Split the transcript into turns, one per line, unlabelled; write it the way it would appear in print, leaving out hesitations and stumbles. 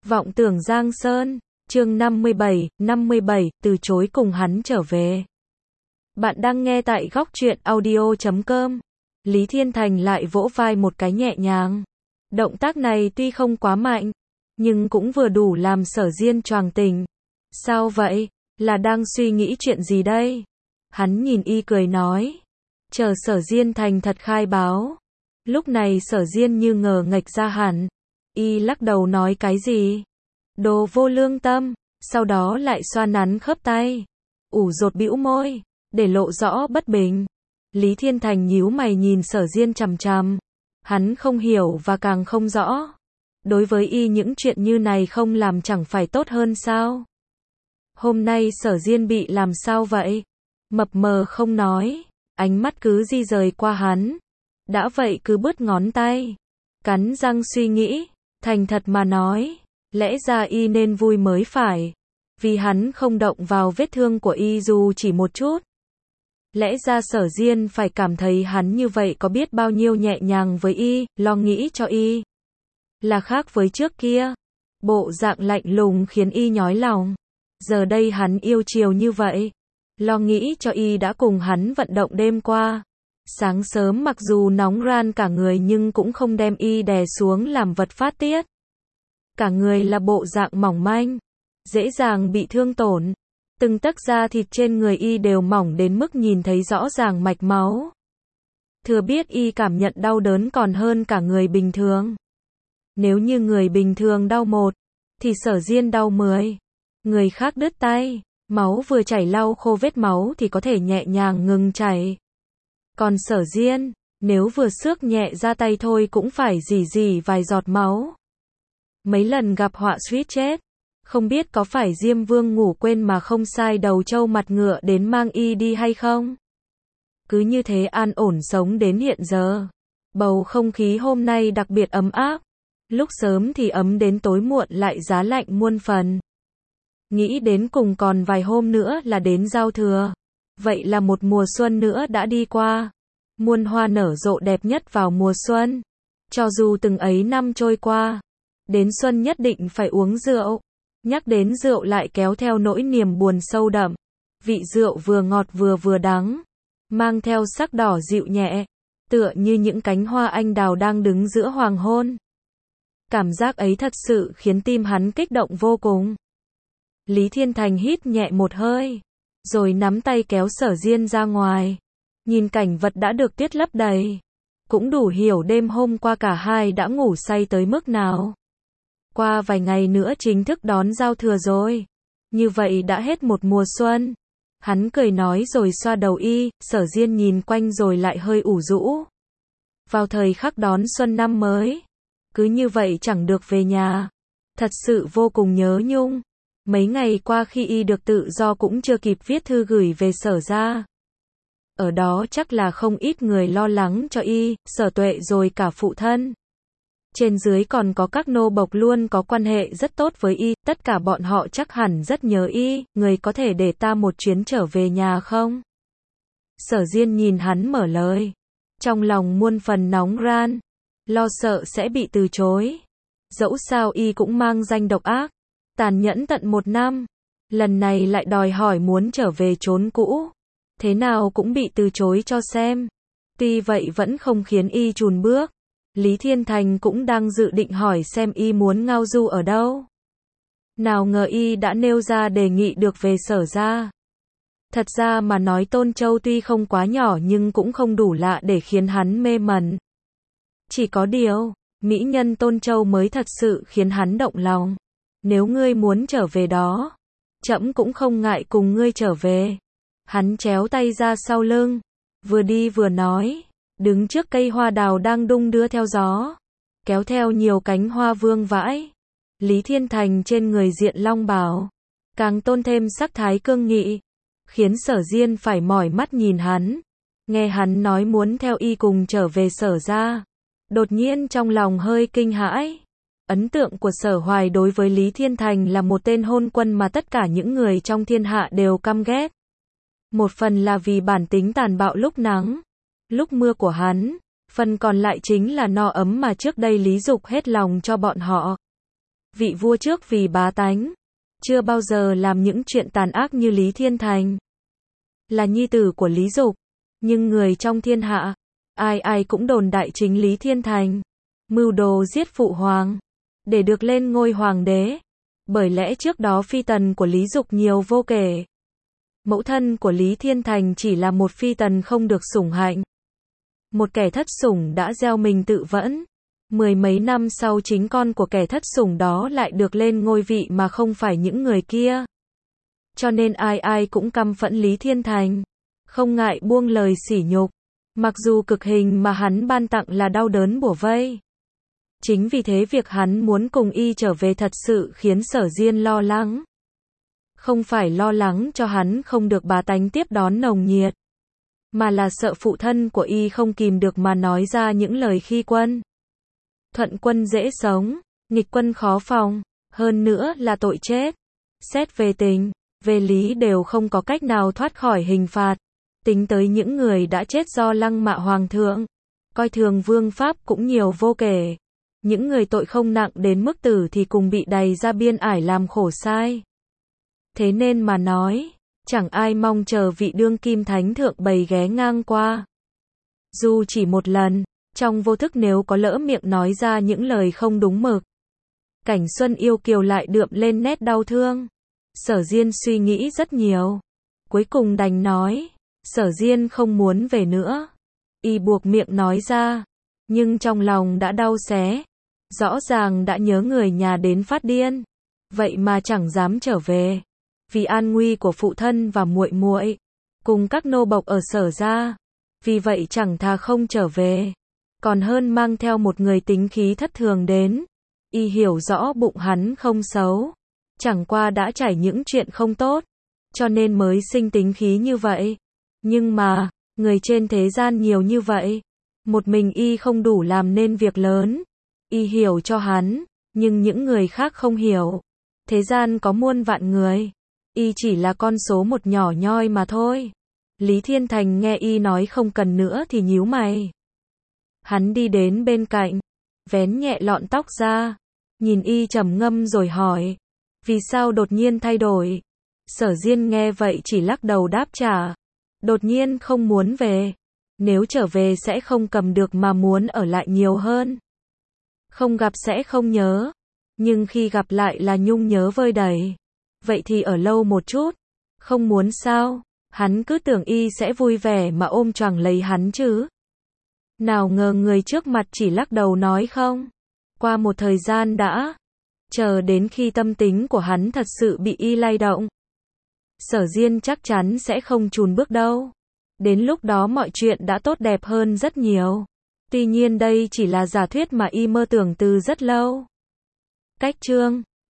Vọng tưởng Giang Sơn, chương 57, từ chối cùng hắn trở về. Bạn đang nghe tại góc truyện audio.com. Lý Thiên Thành lại vỗ vai một cái nhẹ nhàng. Động tác này tuy không quá mạnh, nhưng cũng vừa đủ làm Sở Diên choàng tỉnh. Sao vậy? Là đang suy nghĩ chuyện gì đây? Hắn nhìn y cười nói. Chờ Sở Diên thành thật khai báo. Lúc này Sở Diên như ngờ nghệch ra hẳn. Y lắc đầu nói cái gì? Đồ vô lương tâm, sau đó lại xoa nắn khớp tay. Ủ rột bĩu môi, để lộ rõ bất bình. Lý Thiên Thành nhíu mày nhìn Sở Diên chằm chằm. Hắn không hiểu và càng không rõ. Đối với y những chuyện như này không làm chẳng phải tốt hơn sao? Hôm nay Sở Diên bị làm sao vậy? Mập mờ không nói, ánh mắt cứ di rời qua hắn. Đã vậy cứ bứt ngón tay, cắn răng suy nghĩ, thành thật mà nói, lẽ ra y nên vui mới phải, vì hắn không động vào vết thương của y dù chỉ một chút. Lẽ ra Sở Diên phải cảm thấy hắn như vậy có biết bao nhiêu nhẹ nhàng với y, lo nghĩ cho y. Là khác với trước kia, bộ dạng lạnh lùng khiến y nhói lòng. Giờ đây hắn yêu chiều như vậy, lo nghĩ cho y đã cùng hắn vận động đêm qua. Sáng sớm mặc dù nóng ran cả người nhưng cũng không đem y đè xuống làm vật phát tiết. Cả người là bộ dạng mỏng manh, dễ dàng bị thương tổn. Từng tấc da thịt trên người y đều mỏng đến mức nhìn thấy rõ ràng mạch máu. Thừa biết y cảm nhận đau đớn còn hơn cả người bình thường. Nếu như người bình thường đau 1, thì Sở Diên đau 10. Người khác đứt tay, máu vừa chảy lau khô vết máu thì có thể nhẹ nhàng ngừng chảy. Còn Sở Diên, nếu vừa xước nhẹ ra tay thôi cũng phải rỉ vài giọt máu. Mấy lần gặp họa suýt chết, không biết có phải Diêm Vương ngủ quên mà không sai đầu trâu mặt ngựa đến mang y đi hay không? Cứ như thế an ổn sống đến hiện giờ. Bầu không khí hôm nay đặc biệt ấm áp. Lúc sớm thì ấm đến tối muộn lại giá lạnh muôn phần. Nghĩ đến cùng còn vài hôm nữa là đến giao thừa. Vậy là một mùa xuân nữa đã đi qua. Muôn hoa nở rộ đẹp nhất vào mùa xuân. Cho dù từng ấy năm trôi qua, đến xuân nhất định phải uống rượu. Nhắc đến rượu lại kéo theo nỗi niềm buồn sâu đậm. Vị rượu vừa ngọt vừa đắng, mang theo sắc đỏ dịu nhẹ, tựa như những cánh hoa anh đào đang đứng giữa hoàng hôn. Cảm giác ấy thật sự khiến tim hắn kích động vô cùng. Lý Thiên Thành hít nhẹ một hơi, rồi nắm tay kéo Sở Diên ra ngoài. Nhìn cảnh vật đã được tuyết lấp đầy, cũng đủ hiểu đêm hôm qua cả hai đã ngủ say tới mức nào. Qua vài ngày nữa chính thức đón giao thừa rồi. Như vậy đã hết một mùa xuân. Hắn cười nói rồi xoa đầu y, Sở Diên nhìn quanh rồi lại hơi ủ rũ. Vào thời khắc đón xuân năm mới, cứ như vậy chẳng được về nhà. Thật sự vô cùng nhớ nhung. Mấy ngày qua khi y được tự do cũng chưa kịp viết thư gửi về Sở gia. Ở đó chắc là không ít người lo lắng cho y, Sở Tuệ rồi cả phụ thân. Trên dưới còn có các nô bộc luôn có quan hệ rất tốt với y, tất cả bọn họ chắc hẳn rất nhớ y, người có thể để ta một chuyến trở về nhà không? Sở Diên nhìn hắn mở lời. Trong lòng muôn phần nóng ran, lo sợ sẽ bị từ chối. Dẫu sao y cũng mang danh độc ác, tàn nhẫn tận 1 năm. Lần này lại đòi hỏi muốn trở về chốn cũ. Thế nào cũng bị từ chối cho xem. Tuy vậy vẫn không khiến y chùn bước. Lý Thiên Thành cũng đang dự định hỏi xem y muốn ngao du ở đâu. Nào ngờ y đã nêu ra đề nghị được về Sở gia. Thật ra mà nói Tôn Châu tuy không quá nhỏ nhưng cũng không đủ lạ để khiến hắn mê mẩn. Chỉ có điều, mỹ nhân Tôn Châu mới thật sự khiến hắn động lòng. Nếu ngươi muốn trở về đó, trẫm cũng không ngại cùng ngươi trở về. Hắn chéo tay ra sau lưng, vừa đi vừa nói. Đứng trước cây hoa đào đang đung đưa theo gió, kéo theo nhiều cánh hoa vương vãi. Lý Thiên Thành trên người diện long bào, càng tôn thêm sắc thái cương nghị, khiến Sở Diên phải mỏi mắt nhìn hắn. Nghe hắn nói muốn theo y cùng trở về Sở gia, đột nhiên trong lòng hơi kinh hãi. Ấn tượng của Sở Hoài đối với Lý Thiên Thành là một tên hôn quân mà tất cả những người trong thiên hạ đều căm ghét. Một phần là vì bản tính tàn bạo lúc nắng, lúc mưa của hắn, phần còn lại chính là no ấm mà trước đây Lý Dục hết lòng cho bọn họ. vị vua trước vì bá tánh, chưa bao giờ làm những chuyện tàn ác như Lý Thiên Thành. Là nhi tử của Lý Dục, nhưng người trong thiên hạ, ai ai cũng đồn đại chính Lý Thiên Thành mưu đồ giết phụ hoàng, để được lên ngôi hoàng đế. Bởi lẽ trước đó phi tần của Lý Dục nhiều vô kể. Mẫu thân của Lý Thiên Thành chỉ là một phi tần không được sủng hạnh. Một kẻ thất sủng đã gieo mình tự vẫn. Mười mấy năm sau chính con của kẻ thất sủng đó lại được lên ngôi vị mà không phải những người kia. Cho nên ai ai cũng căm phẫn Lý Thiên Thành, không ngại buông lời sỉ nhục. Mặc dù cực hình mà hắn ban tặng là đau đớn bủa vây. Chính vì thế việc hắn muốn cùng y trở về thật sự khiến Sở Diên lo lắng. Không phải lo lắng cho hắn không được bá tánh tiếp đón nồng nhiệt, mà là sợ phụ thân của y không kìm được mà nói ra những lời khi quân. Thuận quân dễ sống, nghịch quân khó phòng, hơn nữa là tội chết. Xét về tình, về lý đều không có cách nào thoát khỏi hình phạt. Tính tới những người đã chết do lăng mạ hoàng thượng, coi thường vương pháp cũng nhiều vô kể. Những người tội không nặng đến mức tử thì cùng bị đày ra biên ải làm khổ sai. Thế nên mà nói, chẳng ai mong chờ vị đương kim thánh thượng bày ghé ngang qua. Dù chỉ một lần, trong vô thức nếu có lỡ miệng nói ra những lời không đúng mực. Cảnh Xuân yêu kiều lại đượm lên nét đau thương. Sở Diên suy nghĩ rất nhiều. Cuối cùng đành nói, Sở Diên không muốn về nữa. Y buộc miệng nói ra, nhưng trong lòng đã đau xé. Rõ ràng đã nhớ người nhà đến phát điên, vậy mà chẳng dám trở về. Vì an nguy của phụ thân và muội muội, cùng các nô bộc ở Sở gia. Vì vậy chẳng thà không trở về, còn hơn mang theo một người tính khí thất thường đến. Y hiểu rõ bụng hắn không xấu, chẳng qua đã trải những chuyện không tốt, cho nên mới sinh tính khí như vậy. Nhưng mà, người trên thế gian nhiều như vậy, một mình y không đủ làm nên việc lớn. Y hiểu cho hắn, nhưng những người khác không hiểu. Thế gian có muôn vạn người, y chỉ là con số một nhỏ nhoi mà thôi. Lý Thiên Thành nghe y nói không cần nữa thì nhíu mày. Hắn đi đến bên cạnh, vén nhẹ lọn tóc ra, nhìn y trầm ngâm rồi hỏi, vì sao đột nhiên thay đổi? Sở Diên nghe vậy chỉ lắc đầu đáp trả, đột nhiên không muốn về. Nếu trở về sẽ không cầm được mà muốn ở lại nhiều hơn. Không gặp sẽ không nhớ, nhưng khi gặp lại là nhung nhớ vơi đầy. Vậy thì ở lâu một chút. Không muốn sao? Hắn cứ tưởng y sẽ vui vẻ mà ôm choàng lấy hắn chứ. Nào ngờ người trước mặt chỉ lắc đầu nói không. Qua một thời gian đã, chờ đến khi tâm tính của hắn thật sự bị y lay động, Sở Diên chắc chắn sẽ không chùn bước đâu. Đến lúc đó mọi chuyện đã tốt đẹp hơn rất nhiều. Tuy nhiên đây chỉ là giả thuyết mà y mơ tưởng từ rất lâu. Cách chương